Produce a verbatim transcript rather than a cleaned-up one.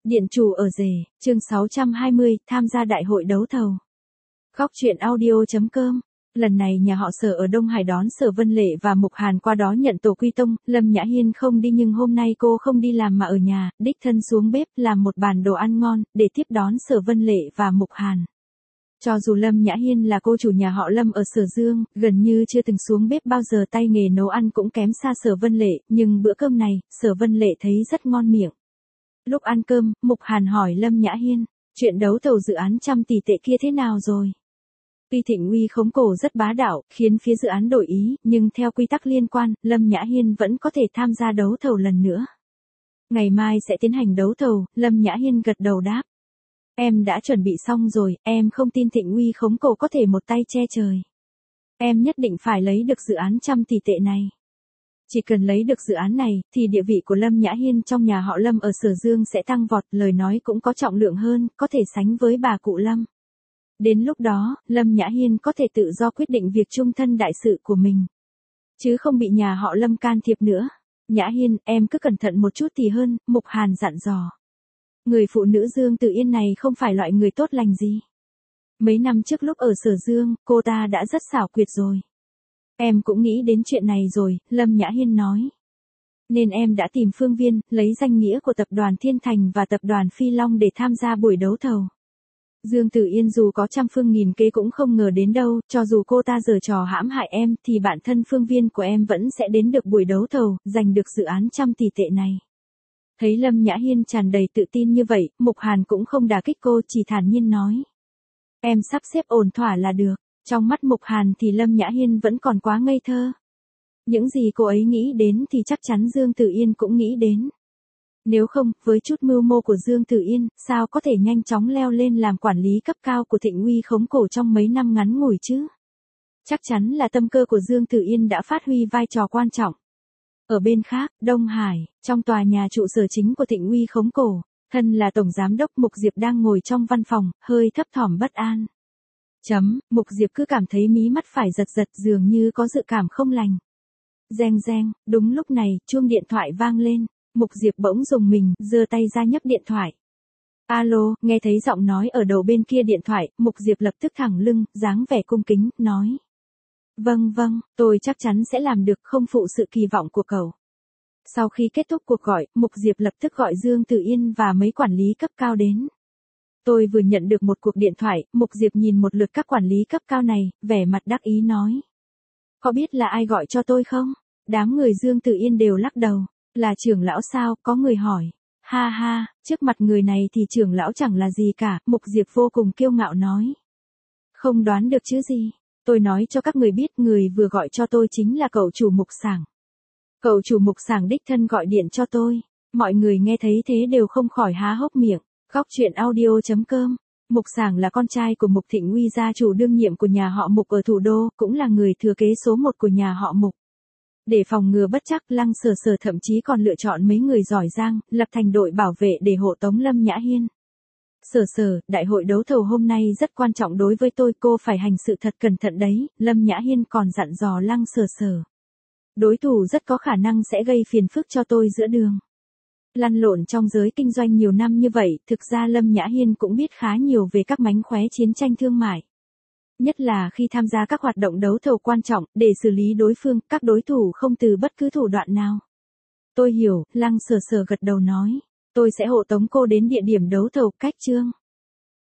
Điện chủ ở rể, chương sáu trăm hai mươi, tham gia đại hội đấu thầu. Góc truyện audio chấm com. Lần này nhà họ Sở ở Đông Hải đón Sở Vân Lệ và Mục Hàn qua đó nhận tổ quy tông, Lâm Nhã Hiên không đi nhưng hôm nay cô không đi làm mà ở nhà, đích thân xuống bếp làm một bàn đồ ăn ngon, để tiếp đón Sở Vân Lệ và Mục Hàn. Cho dù Lâm Nhã Hiên là cô chủ nhà họ Lâm ở Sở Dương, gần như chưa từng xuống bếp bao giờ, tay nghề nấu ăn cũng kém xa Sở Vân Lệ, nhưng bữa cơm này, Sở Vân Lệ thấy rất ngon miệng. Lúc ăn cơm, Mục Hàn hỏi Lâm Nhã Hiên, chuyện đấu thầu dự án trăm tỷ tệ kia thế nào rồi? Tuy Thịnh Uy khống cổ rất bá đạo, khiến phía dự án đổi ý, nhưng theo quy tắc liên quan, Lâm Nhã Hiên vẫn có thể tham gia đấu thầu lần nữa. Ngày mai sẽ tiến hành đấu thầu, Lâm Nhã Hiên gật đầu đáp. Em đã chuẩn bị xong rồi, em không tin Thịnh Uy khống cổ có thể một tay che trời. Em nhất định phải lấy được dự án trăm tỷ tệ này. Chỉ cần lấy được dự án này, thì địa vị của Lâm Nhã Hiên trong nhà họ Lâm ở Sở Dương sẽ tăng vọt, lời nói cũng có trọng lượng hơn, có thể sánh với bà cụ Lâm. Đến lúc đó, Lâm Nhã Hiên có thể tự do quyết định việc chung thân đại sự của mình. Chứ không bị nhà họ Lâm can thiệp nữa. Nhã Hiên, em cứ cẩn thận một chút thì hơn, Mục Hàn dặn dò. Người phụ nữ Dương Tử Yên này không phải loại người tốt lành gì. Mấy năm trước lúc ở Sở Dương, cô ta đã rất xảo quyệt rồi. Em cũng nghĩ đến chuyện này rồi, Lâm Nhã Hiên nói. Nên em đã tìm Phương Viên, lấy danh nghĩa của tập đoàn Thiên Thành và tập đoàn Phi Long để tham gia buổi đấu thầu. Dương Tử Yên dù có trăm phương nghìn kế cũng không ngờ đến đâu, cho dù cô ta giở trò hãm hại em thì bản thân Phương Viên của em vẫn sẽ đến được buổi đấu thầu, giành được dự án trăm tỷ tệ này. Thấy Lâm Nhã Hiên tràn đầy tự tin như vậy, Mục Hàn cũng không đả kích cô, chỉ thản nhiên nói. Em sắp xếp ổn thỏa là được. Trong mắt Mục Hàn thì Lâm Nhã Hiên vẫn còn quá ngây thơ. Những gì cô ấy nghĩ đến thì chắc chắn Dương Tử Yên cũng nghĩ đến. Nếu không, với chút mưu mô của Dương Tử Yên, sao có thể nhanh chóng leo lên làm quản lý cấp cao của Thịnh Uy khống cổ trong mấy năm ngắn ngủi chứ? Chắc chắn là tâm cơ của Dương Tử Yên đã phát huy vai trò quan trọng. Ở bên khác, Đông Hải, trong tòa nhà trụ sở chính của Thịnh Uy khống cổ, thân là Tổng Giám đốc Mục Diệp đang ngồi trong văn phòng, hơi thấp thỏm bất an. Chấm, Mục Diệp cứ cảm thấy mí mắt phải giật giật, dường như có dự cảm không lành. Reng reng, đúng lúc này, chuông điện thoại vang lên, Mục Diệp bỗng rùng mình, giơ tay ra nhấc điện thoại. Alo, nghe thấy giọng nói ở đầu bên kia điện thoại, Mục Diệp lập tức thẳng lưng, dáng vẻ cung kính, nói. Vâng vâng, tôi chắc chắn sẽ làm được, không phụ sự kỳ vọng của cậu. Sau khi kết thúc cuộc gọi, Mục Diệp lập tức gọi Dương Tử Yên và mấy quản lý cấp cao đến. Tôi vừa nhận được một cuộc điện thoại, Mục Diệp nhìn một lượt các quản lý cấp cao này, vẻ mặt đắc ý nói. Có biết là ai gọi cho tôi không? Đám người Dương Tử Yên đều lắc đầu. Là trưởng lão sao? Có người hỏi. Ha ha, trước mặt người này thì trưởng lão chẳng là gì cả, Mục Diệp vô cùng kiêu ngạo nói. Không đoán được chứ gì. Tôi nói cho các người biết, người vừa gọi cho tôi chính là cậu chủ Mục Sảng. Cậu chủ Mục Sảng đích thân gọi điện cho tôi. Mọi người nghe thấy thế đều không khỏi há hốc miệng. Góc truyện audio chấm com. Mục Sảng là con trai của Mục Thịnh Uy, gia chủ đương nhiệm của nhà họ Mục ở thủ đô, cũng là người thừa kế số một của nhà họ Mục. Để phòng ngừa bất trắc, Lăng Sở Sở thậm chí còn lựa chọn mấy người giỏi giang, lập thành đội bảo vệ để hộ tống Lâm Nhã Hiên. Sở Sở, đại hội đấu thầu hôm nay rất quan trọng đối với tôi, cô phải hành sự thật cẩn thận đấy, Lâm Nhã Hiên còn dặn dò Lăng Sở Sở. Đối thủ rất có khả năng sẽ gây phiền phức cho tôi giữa đường. Lăn lộn trong giới kinh doanh nhiều năm như vậy, thực ra Lâm Nhã Hiên cũng biết khá nhiều về các mánh khóe chiến tranh thương mại. Nhất là khi tham gia các hoạt động đấu thầu quan trọng, để xử lý đối phương, các đối thủ không từ bất cứ thủ đoạn nào. Tôi hiểu, Lăng Sở Sở gật đầu nói. Tôi sẽ hộ tống cô đến địa điểm đấu thầu, cách chương.